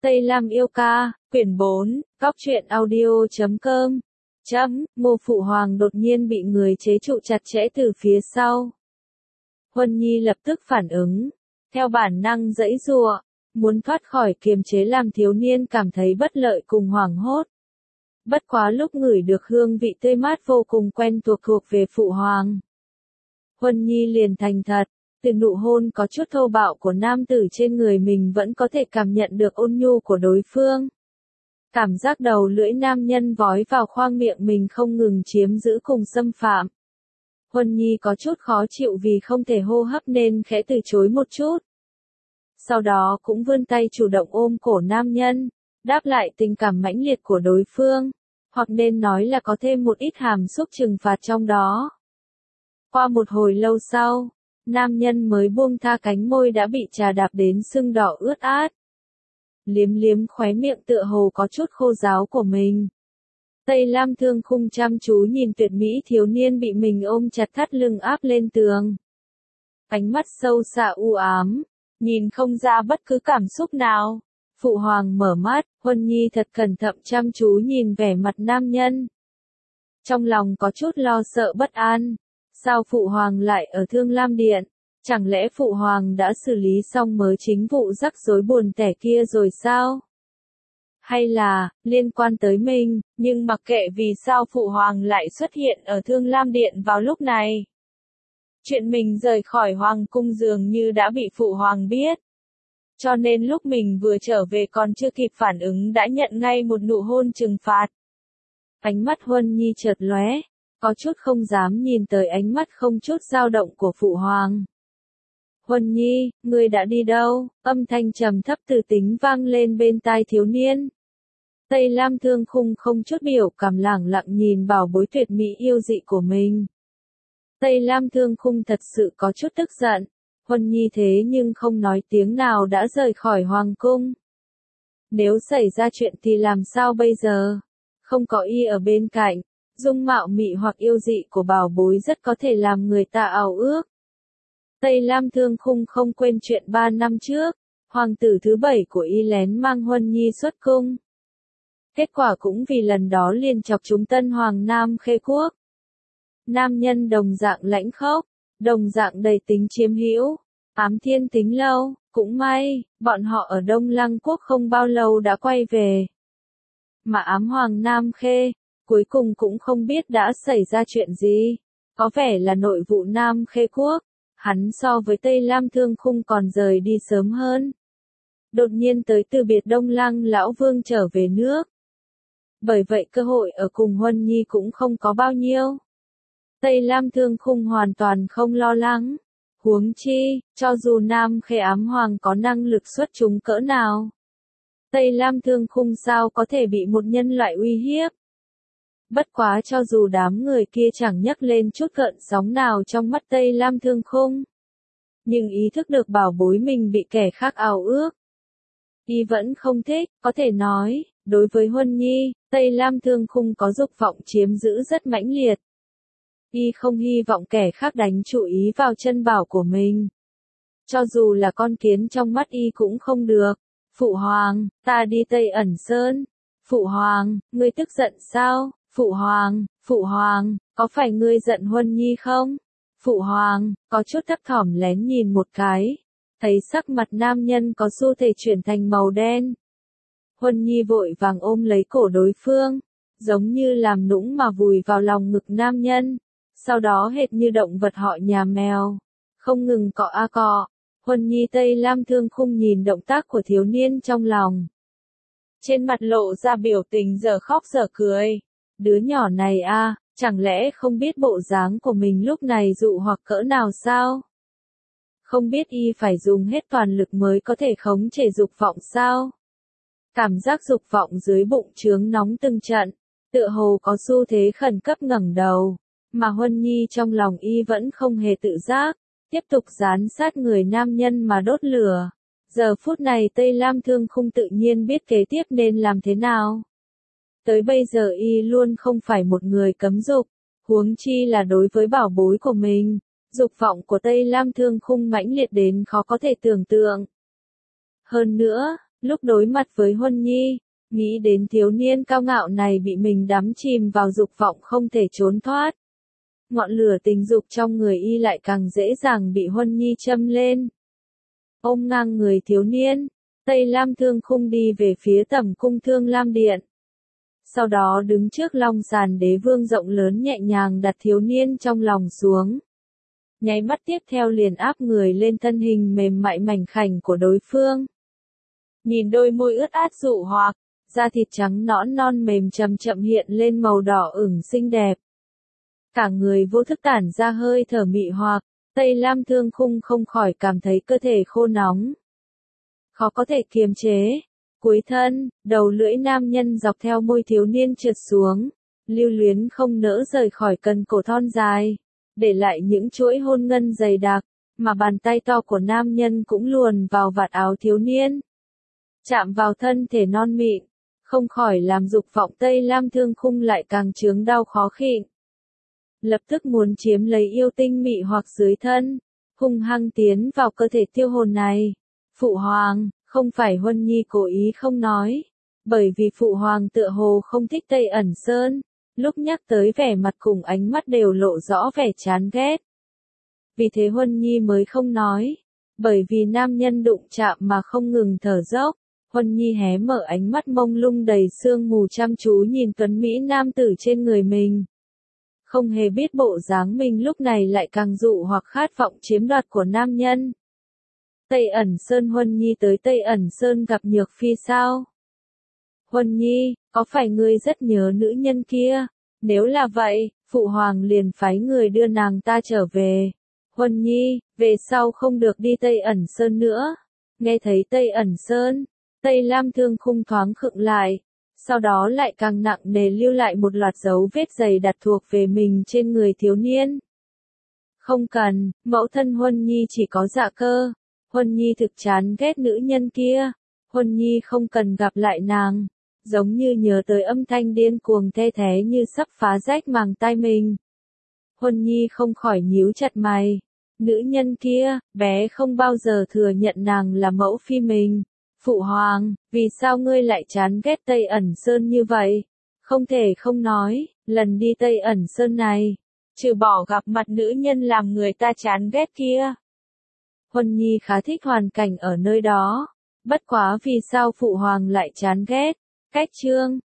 Tây Lam yêu ca, quyển 4, góc truyện audio.com. Ngô Phụ Hoàng đột nhiên bị người chế trụ chặt chẽ từ phía sau. Huân Nhi lập tức phản ứng, theo bản năng giãy giụa, muốn thoát khỏi kiềm chế làm thiếu niên cảm thấy bất lợi cùng hoảng hốt. Bất quá lúc ngửi được hương vị tươi mát vô cùng quen thuộc về Phụ Hoàng. Huân Nhi liền thành thật, từ nụ hôn có chút thô bạo của nam tử trên người mình vẫn có thể cảm nhận được ôn nhu của đối phương. Cảm giác đầu lưỡi nam nhân vói vào khoang miệng mình không ngừng chiếm giữ cùng xâm phạm. Huân Nhi có chút khó chịu vì không thể hô hấp nên khẽ từ chối một chút. Sau đó cũng vươn tay chủ động ôm cổ nam nhân, đáp lại tình cảm mãnh liệt của đối phương, hoặc nên nói là có thêm một ít hàm xúc trừng phạt trong đó. Qua một hồi lâu sau, nam nhân mới buông tha, cánh môi đã bị trà đạp đến sưng đỏ ướt át. Liếm liếm khóe miệng tựa hồ có chút khô ráo của mình. Tây Lam Thương Khung chăm chú nhìn tuyệt mỹ thiếu niên bị mình ôm chặt thắt lưng áp lên tường. Ánh mắt sâu xa u ám, nhìn không ra bất cứ cảm xúc nào. Phụ Hoàng mở mắt, Huân Nhi thật cẩn thận chăm chú nhìn vẻ mặt nam nhân. Trong lòng có chút lo sợ bất an. Sao Phụ Hoàng lại ở Thương Lam Điện? Chẳng lẽ Phụ Hoàng đã xử lý xong mới chính vụ rắc rối buồn tẻ kia rồi sao? Hay là, liên quan tới mình, nhưng mặc kệ vì sao Phụ Hoàng lại xuất hiện ở Thương Lam Điện vào lúc này. Chuyện mình rời khỏi Hoàng cung dường như đã bị Phụ Hoàng biết. Cho nên lúc mình vừa trở về còn chưa kịp phản ứng đã nhận ngay một nụ hôn trừng phạt. Ánh mắt Huân Nhi chợt lóe, có chút không dám nhìn tới ánh mắt không chút dao động của Phụ Hoàng. Huân Nhi, ngươi đã đi đâu? Âm thanh trầm thấp từ tính vang lên bên tai thiếu niên. Tây Lam Thương Khung không chút biểu cảm lẳng lặng nhìn bảo bối tuyệt mỹ yêu dị của mình. Tây Lam Thương Khung thật sự có chút tức giận. Huân Nhi thế nhưng không nói tiếng nào đã rời khỏi hoàng cung. Nếu xảy ra chuyện thì làm sao bây giờ? Không có y ở bên cạnh, dung mạo mị hoặc yêu dị của bảo bối rất có thể làm người ta ao ước. Tây Lam Thương Khung không quên chuyện 3 năm trước, hoàng tử thứ 7 của y lén mang Huân Nhi xuất cung. Kết quả cũng vì lần đó liền chọc chúng tân hoàng Nam Khê Quốc. Nam nhân đồng dạng lãnh khốc, đồng dạng đầy tính chiếm hữu, ám thiên tính lâu, cũng may, bọn họ ở Đông Lăng Quốc không bao lâu đã quay về. Mà ám hoàng Nam Khê, cuối cùng cũng không biết đã xảy ra chuyện gì, có vẻ là nội vụ Nam Khê Quốc, hắn so với Tây Lam Thương Khung còn rời đi sớm hơn. Đột nhiên tới từ biệt Đông Lăng lão vương trở về nước. Bởi vậy cơ hội ở cùng Huân Nhi cũng không có bao nhiêu. Tây Lam Thương Khung hoàn toàn không lo lắng. Huống chi, cho dù Nam Khê ám hoàng có năng lực xuất chúng cỡ nào, Tây Lam Thương Khung sao có thể bị một nhân loại uy hiếp. Bất quá cho dù đám người kia chẳng nhắc lên chút gợn sóng nào trong mắt Tây Lam Thương Khung, nhưng ý thức được bảo bối mình bị kẻ khác ao ước, y vẫn không thích. Có thể nói, đối với Huân Nhi, Tây Lam Thương Khung có dục vọng chiếm giữ rất mãnh liệt. Y không hy vọng kẻ khác đánh chú ý vào chân bảo của mình. Cho dù là con kiến trong mắt y cũng không được. Phụ Hoàng, ta đi Tây Ẩn Sơn. Phụ Hoàng, ngươi tức giận sao? Phụ Hoàng, có phải ngươi giận Huân Nhi không? Phụ Hoàng, có chút thấp thỏm lén nhìn một cái. Thấy sắc mặt nam nhân có xu thế chuyển thành màu đen. Huân Nhi vội vàng ôm lấy cổ đối phương, giống như làm nũng mà vùi vào lòng ngực nam nhân. Sau đó hệt như động vật họ nhà mèo, không ngừng cọ a cọ. Huân Nhi Tây Lam Thương Khung nhìn động tác của thiếu niên trong lòng. Trên mặt lộ ra biểu tình giờ khóc giờ cười. Đứa nhỏ này a, chẳng lẽ không biết bộ dáng của mình lúc này dụ hoặc cỡ nào sao? Không biết y phải dùng hết toàn lực mới có thể khống chế dục vọng sao? Cảm giác dục vọng dưới bụng chướng nóng từng trận, tựa hồ có xu thế khẩn cấp ngẩng đầu. Mà Huân Nhi trong lòng y vẫn không hề tự giác, tiếp tục dán sát người nam nhân mà đốt lửa. Giờ phút này Tây Lam Thương Khung tự nhiên biết kế tiếp nên làm thế nào. Tới bây giờ y luôn không phải một người cấm dục, huống chi là đối với bảo bối của mình. Dục vọng của Tây Lam Thương Khung mãnh liệt đến khó có thể tưởng tượng. Hơn nữa, Lúc đối mặt với Huân Nhi, nghĩ đến thiếu niên cao ngạo này bị mình đắm chìm vào dục vọng không thể trốn thoát. Ngọn lửa tình dục trong người y lại càng dễ dàng bị Huân Nhi châm lên. Ôm ngang người thiếu niên, Tây Lam Thương Khung đi về phía Tẩm Cung Thương Lam Điện. Sau đó đứng trước long sàn đế vương rộng lớn nhẹ nhàng đặt thiếu niên trong lòng xuống. Nháy mắt tiếp theo liền áp người lên thân hình mềm mại mảnh khảnh của đối phương. Nhìn đôi môi ướt át dụ hoặc, da thịt trắng nõn non mềm chậm chậm hiện lên màu đỏ ửng xinh đẹp. Cả người vô thức tản ra hơi thở mị hoặc, Tây Lam Thương Khung không khỏi cảm thấy cơ thể khô nóng. Khó có thể kiềm chế. Cuối thân, đầu lưỡi nam nhân dọc theo môi thiếu niên trượt xuống, lưu luyến không nỡ rời khỏi cần cổ thon dài, để lại những chuỗi hôn ngân dày đặc, mà bàn tay to của nam nhân cũng luồn vào vạt áo thiếu niên. Chạm vào thân thể non mịn, không khỏi làm dục vọng Tây Lam Thương Khung lại càng chướng đau khó khịnh. Lập tức muốn chiếm lấy yêu tinh mị hoặc dưới thân, hung hăng tiến vào cơ thể tiêu hồn này. Phụ hoàng, không phải Huân Nhi cố ý không nói, bởi vì phụ hoàng tựa hồ không thích Tây Ẩn Sơn, lúc nhắc tới vẻ mặt cùng ánh mắt đều lộ rõ vẻ chán ghét. Vì thế Huân Nhi mới không nói, bởi vì nam nhân đụng chạm mà không ngừng thở dốc. Huân Nhi hé mở ánh mắt mông lung đầy sương mù chăm chú nhìn tuấn mỹ nam tử trên người mình. Không hề biết bộ dáng mình lúc này lại càng dụ hoặc khát vọng chiếm đoạt của nam nhân. Tây Ẩn Sơn. Huân Nhi tới Tây Ẩn Sơn gặp Nhược Phi sao? Huân Nhi, có phải ngươi rất nhớ nữ nhân kia? Nếu là vậy, phụ hoàng liền phái người đưa nàng ta trở về. Huân Nhi, về sau không được đi Tây Ẩn Sơn nữa. Nghe thấy Tây Ẩn Sơn, Tây Lam Thương Khung thoáng khựng lại, sau đó lại càng nặng nề lưu lại một loạt dấu vết dày đặc thuộc về mình trên người thiếu niên. Không cần, mẫu thân Huân Nhi chỉ có dạ cơ. Huân Nhi thực chán ghét nữ nhân kia. Huân Nhi không cần gặp lại nàng. Giống như nhớ tới âm thanh điên cuồng the thé như sắp phá rách màng tai mình. Huân Nhi không khỏi nhíu chặt mày. Nữ nhân kia, bé không bao giờ thừa nhận nàng là mẫu phi mình. Phụ hoàng, vì sao ngươi lại chán ghét Tây Ẩn Sơn như vậy? Không thể không nói, lần đi Tây Ẩn Sơn này, trừ bỏ gặp mặt nữ nhân làm người ta chán ghét kia. Huân Nhi khá thích hoàn cảnh ở nơi đó. Bất quá vì sao phụ hoàng lại chán ghét? Cách chương